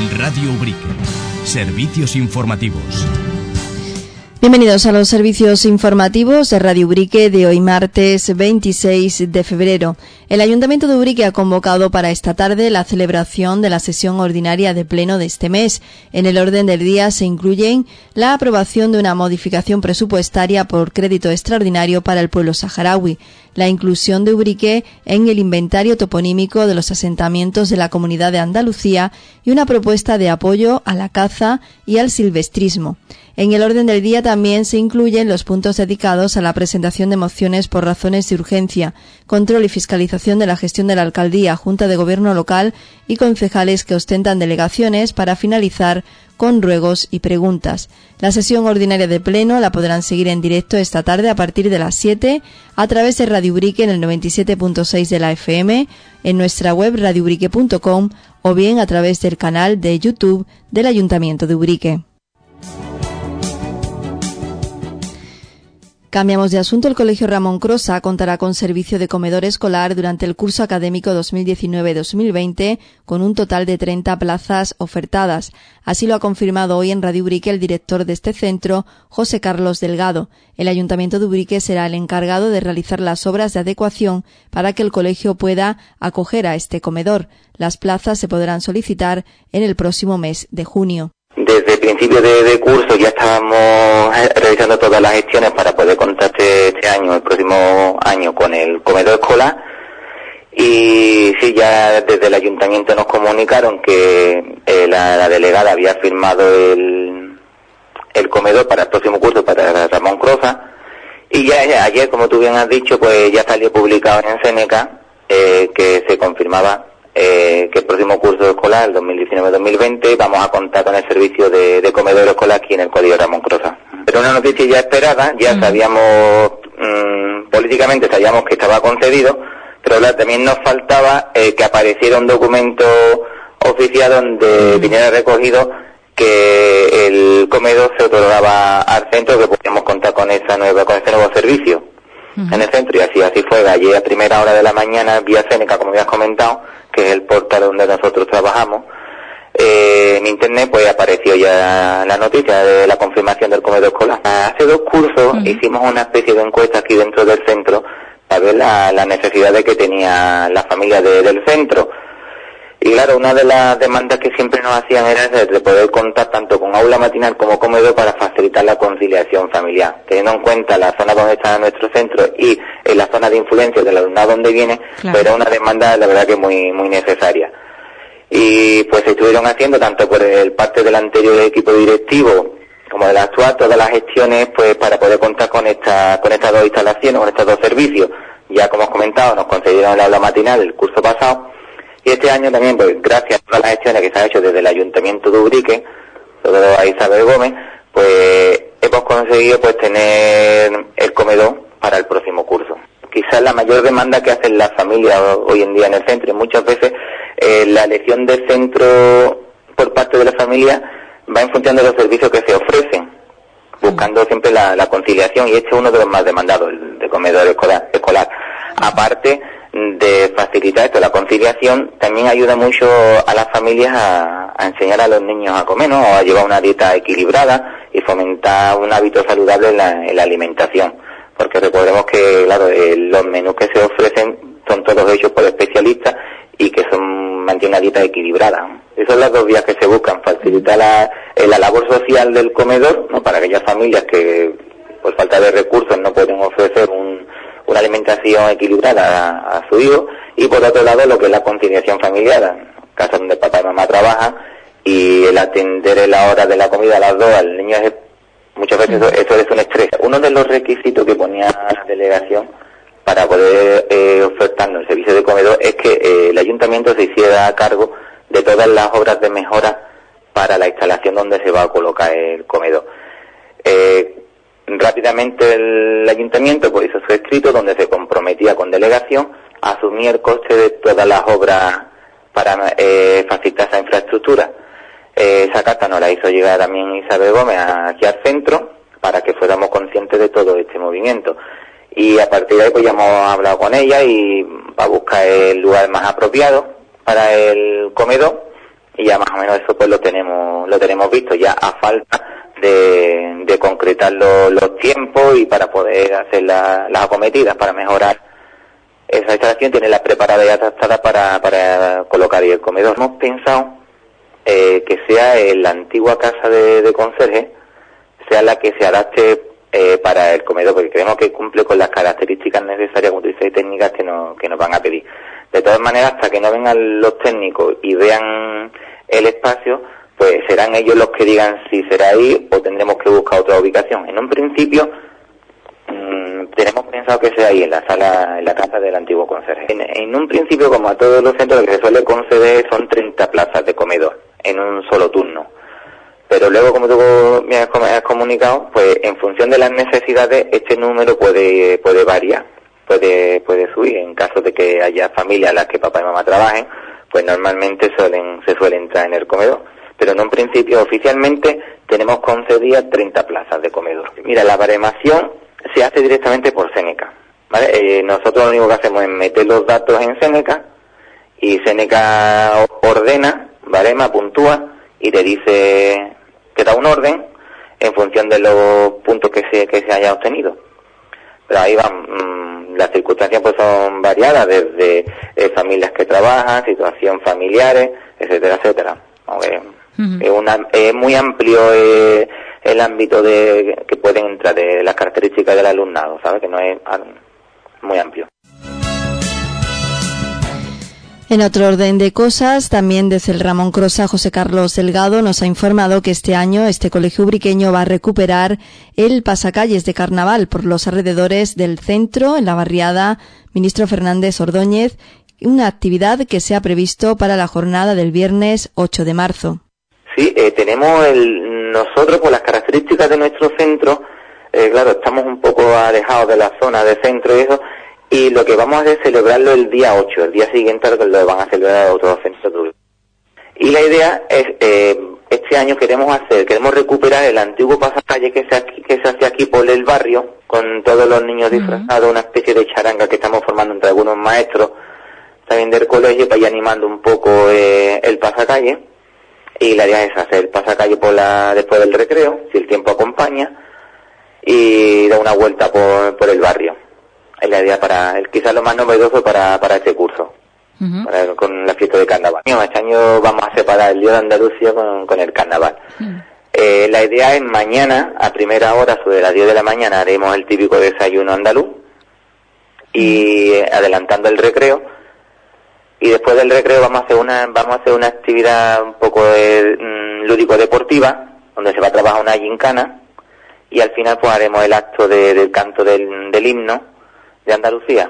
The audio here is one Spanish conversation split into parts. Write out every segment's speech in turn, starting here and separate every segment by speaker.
Speaker 1: Radio Ubrique. Servicios informativos.
Speaker 2: Bienvenidos a los servicios informativos de Radio Ubrique de hoy martes 26 de febrero. El Ayuntamiento de Ubrique ha convocado para esta tarde la celebración de la sesión ordinaria de pleno de este mes. En el orden del día se incluyen la aprobación de una modificación presupuestaria por crédito extraordinario para el pueblo saharaui, la inclusión de Ubrique en el inventario toponímico de los asentamientos de la Comunidad de Andalucía y una propuesta de apoyo a la caza y al silvestrismo. En el orden del día también se incluyen los puntos dedicados a la presentación de mociones por razones de urgencia, control y fiscalización de la gestión de la Alcaldía, Junta de Gobierno local y concejales que ostentan delegaciones para finalizar con ruegos y preguntas. La sesión ordinaria de pleno la podrán seguir en directo esta tarde a partir de las 7 a través de Radio Ubrique en el 97.6 de la FM, en nuestra web radioubrique.com o bien a través del canal de YouTube del Ayuntamiento de Ubrique. Cambiamos de asunto. El Colegio Ramón Crosa contará con servicio de comedor escolar durante el curso académico 2019-2020 con un total de 30 plazas ofertadas. Así lo ha confirmado hoy en Radio Ubrique el director de este centro, José Carlos Delgado. El Ayuntamiento de Ubrique será el encargado de realizar las obras de adecuación para que el colegio pueda acoger a este comedor. Las plazas se podrán solicitar en el próximo mes de junio.
Speaker 3: Desde el principio de curso ya estábamos realizando todas las gestiones para poder contar este año, el próximo año, con el comedor escolar. Y sí, ya desde el ayuntamiento nos comunicaron que la delegada había firmado el comedor para el próximo curso para Ramón Crosa. Y ya ayer, como tú bien has dicho, pues ya salió publicado en Seneca que se confirmaba que el próximo curso escolar, el 2019-2020, vamos a contar con el servicio de comedor escolar aquí en el Colegio Ramón Crosa. Pero una noticia ya esperada, ya sabíamos, políticamente sabíamos que estaba concedido, pero también nos faltaba que apareciera un documento oficial donde viniera recogido que el comedor se otorgaba al centro, que podíamos contar con ese nuevo servicio en el centro, y así fue. Ayer a primera hora de la mañana, vía Seneca, como habías comentado, que es el portal donde nosotros trabajamos, en internet pues apareció ya la noticia de la confirmación del comedor escolar. Hace 2 cursos hicimos una especie de encuesta aquí dentro del centro para ver las necesidades que tenía la familia del centro. Y claro, una de las demandas que siempre nos hacían era de poder contar tanto con aula matinal como comedor para facilitar la conciliación familiar. Teniendo en cuenta la zona donde está nuestro centro y en la zona de influencia del alumnado donde viene, claro, era una demanda la verdad que muy necesaria. Y pues se estuvieron haciendo tanto por el parte del anterior equipo directivo como del actual todas las gestiones pues para poder contar con estas 2 instalaciones, con estos 2 servicios. Ya como os comentado, nos concedieron el aula matinal el curso pasado. Y este año también, pues gracias a todas las gestiones que se han hecho desde el Ayuntamiento de Ubrique, sobre todo a Isabel Gómez, pues hemos conseguido pues tener el comedor para el próximo curso. Quizás la mayor demanda que hacen las familias hoy en día en el centro, y muchas veces la elección del centro por parte de la familia va en función de los servicios que se ofrecen, buscando siempre la conciliación, y este es uno de los más demandados, el de comedor escolar. Aparte de facilitar esto, la conciliación, también ayuda mucho a las familias a enseñar a los niños a comer, ¿no? O a llevar una dieta equilibrada y fomentar un hábito saludable en la alimentación. Porque recordemos que, claro, los menús que se ofrecen son todos hechos por especialistas y que mantienen una dieta equilibrada. Esas son las 2 vías que se buscan: facilitar la labor social del comedor, ¿no? Para aquellas familias que, por falta de recursos, no pueden ofrecer una alimentación equilibrada a su hijo, y por otro lado lo que es la conciliación familiar, casa donde papá y mamá trabajan, y el atender la hora de la comida a las 2 al niño muchas veces eso es un estrés. Uno de los requisitos que ponía la delegación para poder ofertarnos el servicio de comedor es que el ayuntamiento se hiciera a cargo de todas las obras de mejora para la instalación donde se va a colocar el comedor. Rápidamente el ayuntamiento pues hizo su escrito donde se comprometía con delegación a asumir el coste de todas las obras para facilitar esa infraestructura. Esa carta nos la hizo llegar también Isabel Gómez aquí al centro para que fuéramos conscientes de todo este movimiento. Y a partir de ahí pues ya hemos hablado con ella y va a buscar el lugar más apropiado para el comedor, y ya más o menos eso pues lo tenemos visto, ya a falta de concretar los tiempos y para poder hacer las acometidas, para mejorar esa instalación, tenerla preparada y adaptada para colocar ahí el comedor. Hemos pensado que sea la antigua casa de conserje, sea la que se adapte para el comedor, porque creemos que cumple con las características necesarias, como tú dices, técnicas que nos van a pedir. De todas maneras, hasta que no vengan los técnicos y vean el espacio, pues serán ellos los que digan si será ahí o tendremos que buscar otra ubicación. En un principio, tenemos pensado que sea ahí, en la sala, en la casa del antiguo conserje. En un principio, como a todos los centros, lo que se suele conceder son 30 plazas de comedor en un solo turno. Pero luego, como tú me has comunicado, pues en función de las necesidades, este número puede variar, puede subir. En caso de que haya familias en las que papá y mamá trabajen, pues normalmente se suelen entrar en el comedor. Pero en un principio, oficialmente, tenemos concedidas 30 plazas de comedor. Mira, la baremación se hace directamente por Seneca, ¿vale? Nosotros lo único que hacemos es meter los datos en Seneca, y Seneca ordena, barema, puntúa, y te dice que da un orden en función de los puntos que se haya obtenido. Pero ahí van, las circunstancias pues son variadas, desde familias que trabajan, situación familiares, etcétera, etcétera. Aunque es muy amplio el ámbito que pueden entrar de las características del alumnado, ¿sabes? Que no es muy amplio.
Speaker 2: En otro orden de cosas, también desde el Ramón Crosa, José Carlos Delgado nos ha informado que este año este colegio ubriqueño va a recuperar el pasacalles de carnaval por los alrededores del centro, en la barriada Ministro Fernández Ordóñez, una actividad que se ha previsto para la jornada del viernes 8 de marzo.
Speaker 3: Sí, tenemos nosotros, por las características de nuestro centro, claro, estamos un poco alejados de la zona de centro y eso, y lo que vamos a hacer es celebrarlo el día 8, el día siguiente lo van a celebrar otros centros. Y la idea es, este año queremos recuperar el antiguo pasacalle que se hace aquí por el barrio, con todos los niños disfrazados, una especie de charanga que estamos formando entre algunos maestros también del colegio, para ir animando un poco el pasacalle. Y la idea es hacer el pasacalle después del recreo, si el tiempo acompaña, y dar una vuelta por el barrio. Es la idea quizás lo más novedoso para este curso, con la fiesta de carnaval. Este año vamos a separar el Día de Andalucía con el carnaval. La idea es mañana, a primera hora, sobre las 10 de la mañana, haremos el típico desayuno andaluz, y adelantando el recreo. Y después del recreo vamos a hacer una actividad un poco lúdico-deportiva, donde se va a trabajar una gincana, y al final pues haremos el acto del canto del himno de Andalucía.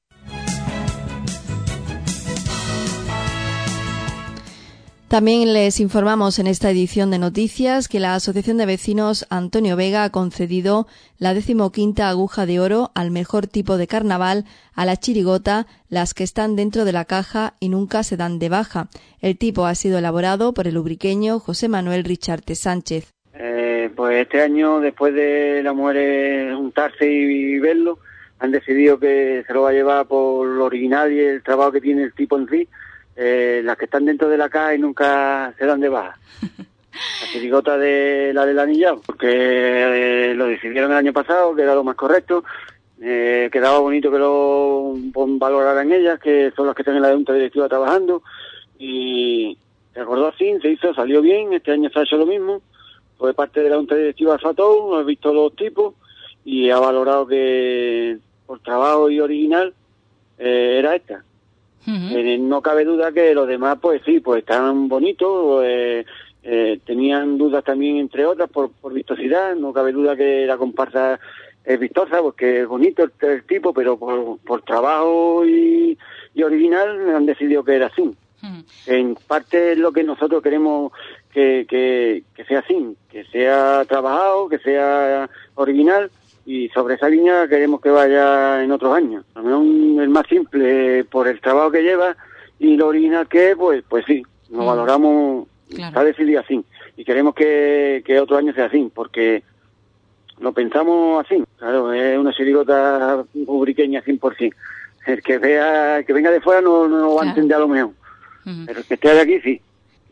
Speaker 2: También les informamos en esta edición de noticias que la Asociación de Vecinos Antonio Vega ha concedido la 15ª aguja de oro al mejor tipo de carnaval a la chirigota, las que están dentro de la caja y nunca se dan de baja. El tipo ha sido elaborado por el ubriqueño José Manuel Richarte Sánchez.
Speaker 4: Pues este año, después de la mujer juntarse y verlo, han decidido que se lo va a llevar por lo original y el trabajo que tiene el tipo en sí, las que están dentro de la caja y nunca se dan de baja. La chirigota del anillado, porque lo decidieron el año pasado, que era lo más correcto. Quedaba bonito que lo valoraran ellas, que son las que están en la junta directiva trabajando, y se acordó así, se hizo, salió bien. Este año se ha hecho lo mismo, fue parte de la junta directiva Fatón, ha visto los tipos y ha valorado que por trabajo y original era esta. No cabe duda que los demás pues sí, pues están bonitos, tenían dudas también entre otras por vistosidad. No cabe duda que la comparsa es vistosa porque es bonito el tipo, pero por trabajo y original han decidido que era así. En parte es lo que nosotros queremos que sea así, que sea trabajado, que sea original, y sobre esa línea queremos que vaya en otros años. A lo mejor el más simple por el trabajo que lleva y lo original que es, pues sí, nos valoramos, claro. Está decidido así, y queremos que otro año sea así, porque lo pensamos así. Claro, es una chirigota ubriqueña 100%. El que venga de fuera no va a entender a lo mejor. Pero el que esté de aquí sí.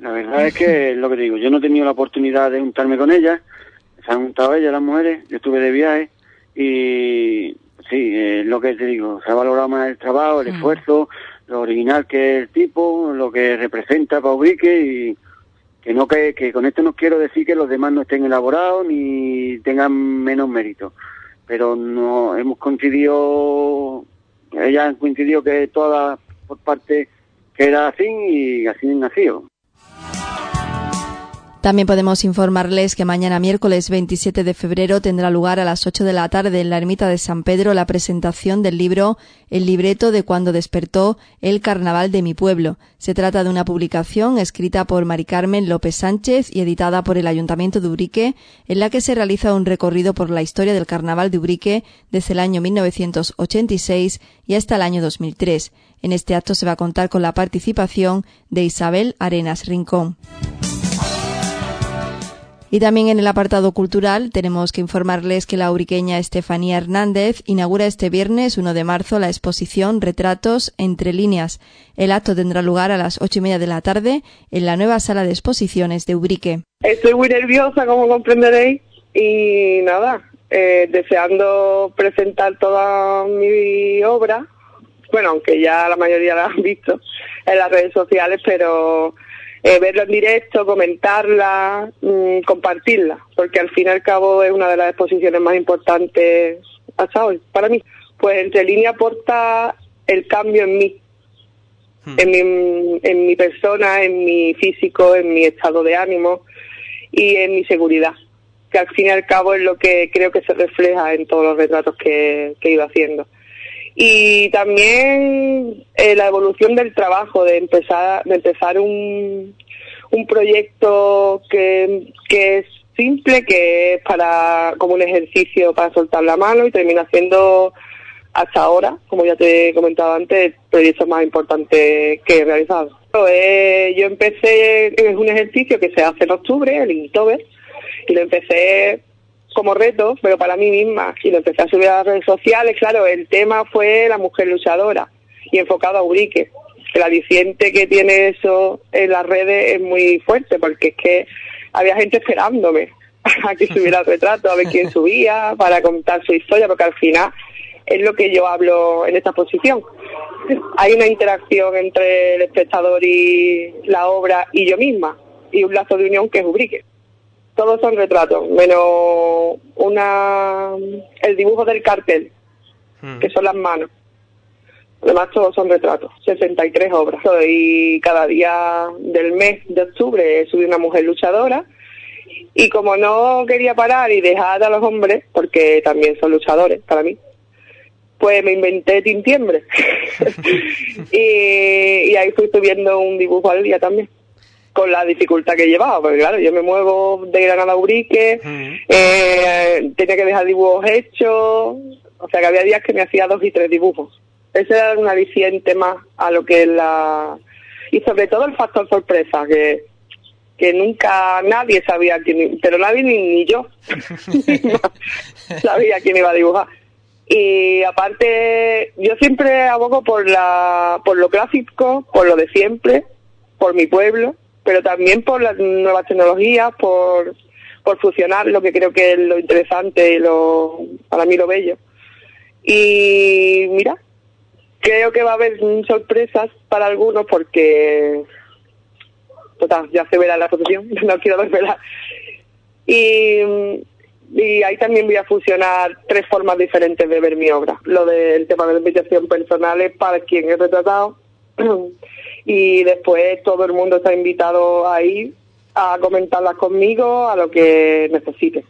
Speaker 4: La verdad es que es lo que te digo, yo no he tenido la oportunidad de juntarme con ellas, se han juntado ellas, las mujeres, yo estuve de viaje y sí, es lo que te digo, se ha valorado más el trabajo, el esfuerzo, lo original que es el tipo, lo que representa para Ubrique y que con esto no quiero decir que los demás no estén elaborados ni tengan menos mérito, pero no hemos coincidido, ellas han coincidido que todas por parte que era así y así nació.
Speaker 2: También podemos informarles que mañana miércoles 27 de febrero tendrá lugar a las 8 de la tarde en la Ermita de San Pedro la presentación del libro El libreto de cuando despertó el carnaval de mi pueblo. Se trata de una publicación escrita por Mari Carmen López Sánchez y editada por el Ayuntamiento de Ubrique, en la que se realiza un recorrido por la historia del carnaval de Ubrique desde el año 1986 y hasta el año 2003. En este acto se va a contar con la participación de Isabel Arenas Rincón. Y también en el apartado cultural tenemos que informarles que la ubriqueña Estefanía Hernández inaugura este viernes 1 de marzo la exposición Retratos entre líneas. El acto tendrá lugar a las 8:30 de la tarde en la nueva sala de exposiciones de Ubrique.
Speaker 5: Estoy muy nerviosa, como comprenderéis, y nada, deseando presentar toda mi obra. Bueno, aunque ya la mayoría la han visto en las redes sociales, pero verlo en directo, comentarla, compartirla, porque al fin y al cabo es una de las exposiciones más importantes hasta hoy, para mí. Pues Entre líneas aporta el cambio en mí, en mi persona, en mi físico, en mi estado de ánimo y en mi seguridad, que al fin y al cabo es lo que creo que se refleja en todos los retratos que he ido haciendo. Y también la evolución del trabajo, de empezar un proyecto que es simple, que es como un ejercicio para soltar la mano, y termina siendo hasta ahora, como ya te he comentado antes, el proyecto más importante que he realizado. Yo empecé, es un ejercicio que se hace en octubre, el Inktober, y lo empecé como reto, pero para mí misma, y lo empecé a subir a las redes sociales. Claro, el tema fue la mujer luchadora y enfocado a Ubrique. El aliciente que tiene eso en las redes es muy fuerte, porque es que había gente esperándome a que subiera el retrato, a ver quién subía, para contar su historia, porque al final es lo que yo hablo en esta exposición. Hay una interacción entre el espectador y la obra y yo misma, y un lazo de unión que es Ubrique. Todos son retratos, menos el dibujo del cartel, que son las manos. Además, todos son retratos, 63 obras. Y cada día del mes de octubre subí una mujer luchadora. Y como no quería parar y dejar a los hombres, porque también son luchadores para mí, pues me inventé Tintiembre. y ahí fui subiendo un dibujo al día también, con la dificultad que llevaba, porque claro, yo me muevo de Granada a Ubrique, tenía que dejar dibujos hechos, o sea que había días que me hacía 2 y 3 dibujos. Ese era un aliciente más a lo que es y sobre todo el factor sorpresa, que nunca nadie sabía pero nadie ni yo sabía quién iba a dibujar. Y aparte, yo siempre abogo por lo clásico, por lo de siempre, por mi pueblo, pero también por las nuevas tecnologías, por fusionar lo que creo que es lo interesante y para mí lo bello. Y mira, creo que va a haber sorpresas para algunos, porque total, ya se verá en la exposición, no quiero desvelar. Y ahí también voy a fusionar 3 formas diferentes de ver mi obra. Lo del tema de la invitación personal es para quien he retratado, y después todo el mundo está invitado ahí a comentarlas conmigo a lo que necesite.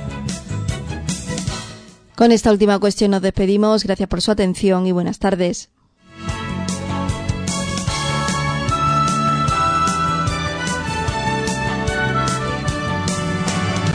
Speaker 2: Con esta última cuestión nos despedimos. Gracias por su atención y buenas tardes.